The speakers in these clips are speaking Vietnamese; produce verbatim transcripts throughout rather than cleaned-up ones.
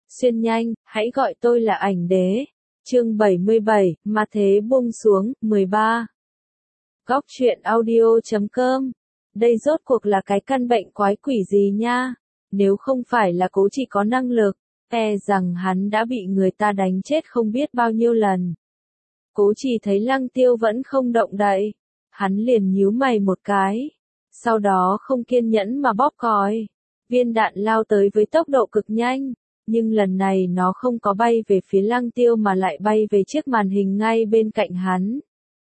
Xuyên nhanh, hãy gọi tôi là ảnh đế. Chương bảy mươi bảy, mà thế buông xuống, mười ba. Góc truyện audio chấm com. Đây rốt cuộc là cái căn bệnh quái quỷ gì nha? Nếu không phải là Cố Chỉ có năng lực, e rằng hắn đã bị người ta đánh chết không biết bao nhiêu lần. Cố Chỉ thấy Lăng Tiêu vẫn không động đậy, hắn liền nhíu mày một cái, sau đó không kiên nhẫn mà bóp còi. Viên đạn lao tới với tốc độ cực nhanh, nhưng lần này nó không có bay về phía Lăng Tiêu mà lại bay về chiếc màn hình ngay bên cạnh hắn.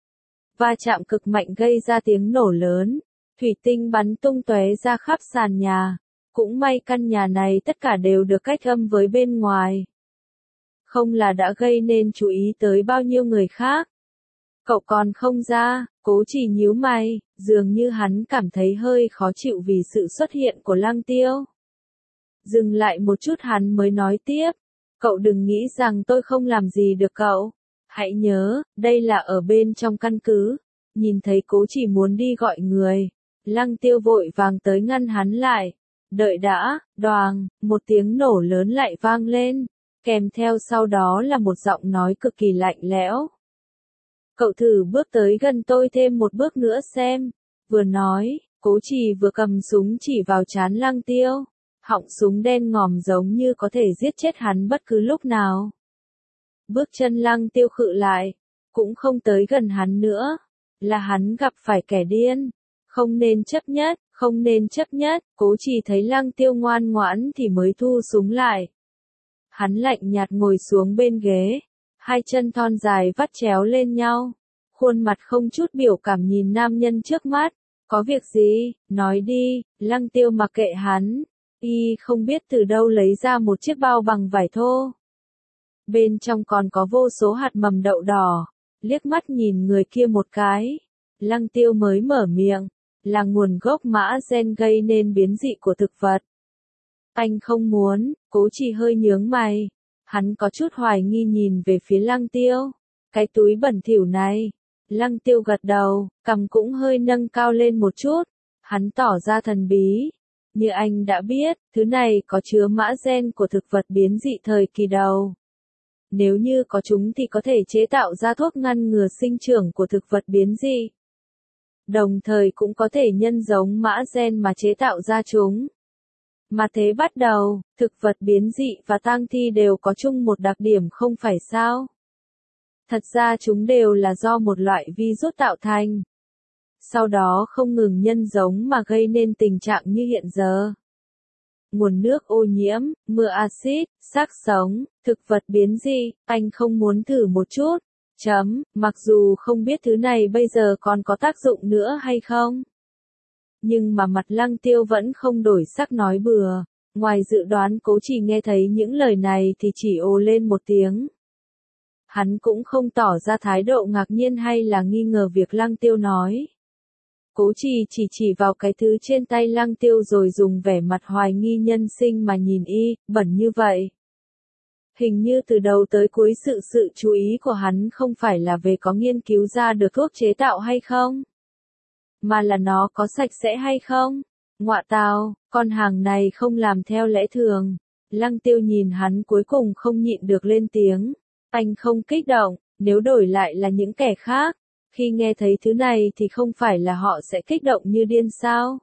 Va chạm cực mạnh gây ra tiếng nổ lớn, thủy tinh bắn tung tóe ra khắp sàn nhà. Cũng may căn nhà này tất cả đều được cách âm với bên ngoài. Không là đã gây nên chú ý tới bao nhiêu người khác. Cậu còn không ra, Cố Chỉ nhíu mày, dường như hắn cảm thấy hơi khó chịu vì sự xuất hiện của Lăng Tiêu. Dừng lại một chút hắn mới nói tiếp, cậu đừng nghĩ rằng tôi không làm gì được cậu. Hãy nhớ, đây là ở bên trong căn cứ. Nhìn thấy Cố Chỉ muốn đi gọi người, Lăng Tiêu vội vàng tới ngăn hắn lại. Đợi đã, đoàng, một tiếng nổ lớn lại vang lên, kèm theo sau đó là một giọng nói cực kỳ lạnh lẽo. Cậu thử bước tới gần tôi thêm một bước nữa xem. Vừa nói, Cố Chỉ vừa cầm súng chỉ vào trán Lăng Tiêu. Họng súng đen ngòm giống như có thể giết chết hắn bất cứ lúc nào. Bước chân Lăng Tiêu khựng lại, cũng không tới gần hắn nữa. Là hắn gặp phải kẻ điên. Không nên chấp nhất, không nên chấp nhất. Cố Chỉ thấy Lăng Tiêu ngoan ngoãn thì mới thu súng lại. Hắn lạnh nhạt ngồi xuống bên ghế, hai chân thon dài vắt chéo lên nhau, khuôn mặt không chút biểu cảm nhìn nam nhân trước mắt. Có việc gì, nói đi. Lăng Tiêu mặc kệ hắn, y không biết từ đâu lấy ra một chiếc bao bằng vải thô. Bên trong còn có vô số hạt mầm đậu đỏ, liếc mắt nhìn người kia một cái. Lăng Tiêu mới mở miệng, là nguồn gốc mã gen gây nên biến dị của thực vật. Anh không muốn. Cố Chỉ hơi nhướng mày, hắn có chút hoài nghi nhìn về phía Lăng Tiêu. Cái túi bẩn thỉu này. Lăng Tiêu gật đầu, cằm cũng hơi nâng cao lên một chút, hắn tỏ ra thần bí. Như anh đã biết, thứ này có chứa mã gen của thực vật biến dị thời kỳ đầu. Nếu như có chúng thì có thể chế tạo ra thuốc ngăn ngừa sinh trưởng của thực vật biến dị. Đồng thời cũng có thể nhân giống mã gen mà chế tạo ra chúng. Mà thế bắt đầu, thực vật biến dị và tang thi đều có chung một đặc điểm không phải sao? Thật ra chúng đều là do một loại virus tạo thành. Sau đó không ngừng nhân giống mà gây nên tình trạng như hiện giờ. Nguồn nước ô nhiễm, mưa axit, xác sống, thực vật biến dị, anh không muốn thử một chút. Chấm, mặc dù không biết thứ này bây giờ còn có tác dụng nữa hay không. Nhưng mà mặt Lăng Tiêu vẫn không đổi sắc nói bừa. Ngoài dự đoán Cố Chỉ nghe thấy những lời này thì chỉ ồ lên một tiếng. Hắn cũng không tỏ ra thái độ ngạc nhiên hay là nghi ngờ việc Lăng Tiêu nói. Cố Chỉ chỉ chỉ vào cái thứ trên tay Lăng Tiêu rồi dùng vẻ mặt hoài nghi nhân sinh mà nhìn y, bẩn như vậy. Hình như từ đầu tới cuối sự sự chú ý của hắn không phải là về có nghiên cứu ra được thuốc chế tạo hay không, mà là nó có sạch sẽ hay không. Ngọa tào, con hàng này không làm theo lẽ thường. Lăng Tiêu nhìn hắn cuối cùng không nhịn được lên tiếng. Anh không kích động, nếu đổi lại là những kẻ khác, khi nghe thấy thứ này thì không phải là họ sẽ kích động như điên sao?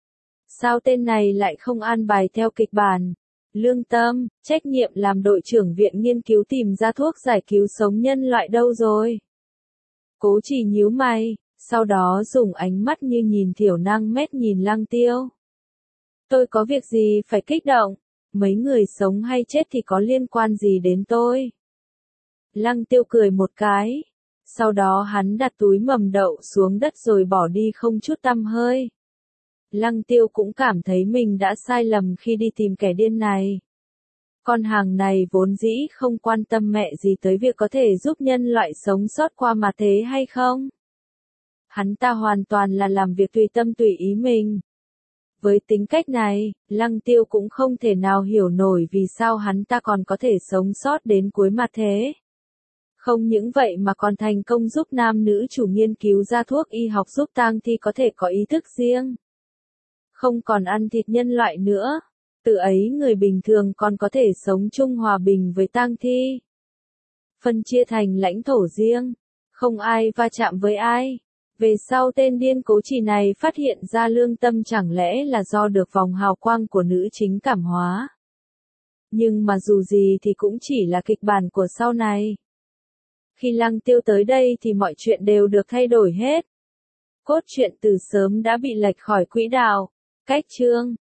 Sao tên này lại không an bài theo kịch bản? Lương tâm, trách nhiệm làm đội trưởng viện nghiên cứu tìm ra thuốc giải cứu sống nhân loại đâu rồi? Cố Chỉ nhíu mày, sau đó dùng ánh mắt như nhìn thiểu năng mét nhìn Lăng Tiêu. Tôi có việc gì phải kích động? Mấy người sống hay chết thì có liên quan gì đến tôi? Lăng Tiêu cười một cái. Sau đó hắn đặt túi mầm đậu xuống đất rồi bỏ đi không chút tăm hơi. Lăng Tiêu cũng cảm thấy mình đã sai lầm khi đi tìm kẻ điên này. Con hàng này vốn dĩ không quan tâm mẹ gì tới việc có thể giúp nhân loại sống sót qua mà thế hay không. Hắn ta hoàn toàn là làm việc tùy tâm tùy ý mình. Với tính cách này, Lăng Tiêu cũng không thể nào hiểu nổi vì sao hắn ta còn có thể sống sót đến cuối mà thế. Không những vậy mà còn thành công giúp nam nữ chủ nghiên cứu ra thuốc y học giúp tang thi có thể có ý thức riêng. Không còn ăn thịt nhân loại nữa. Từ ấy người bình thường còn có thể sống chung hòa bình với tang thi. Phân chia thành lãnh thổ riêng, không ai va chạm với ai. Về sau tên điên cố chỉ này phát hiện ra lương tâm chẳng lẽ là do được vòng hào quang của nữ chính cảm hóa. Nhưng mà dù gì thì cũng chỉ là kịch bản của sau này. Khi Lăng Tiêu tới đây thì mọi chuyện đều được thay đổi hết. Cốt truyện từ sớm đã bị lệch khỏi quỹ đạo. Cách chương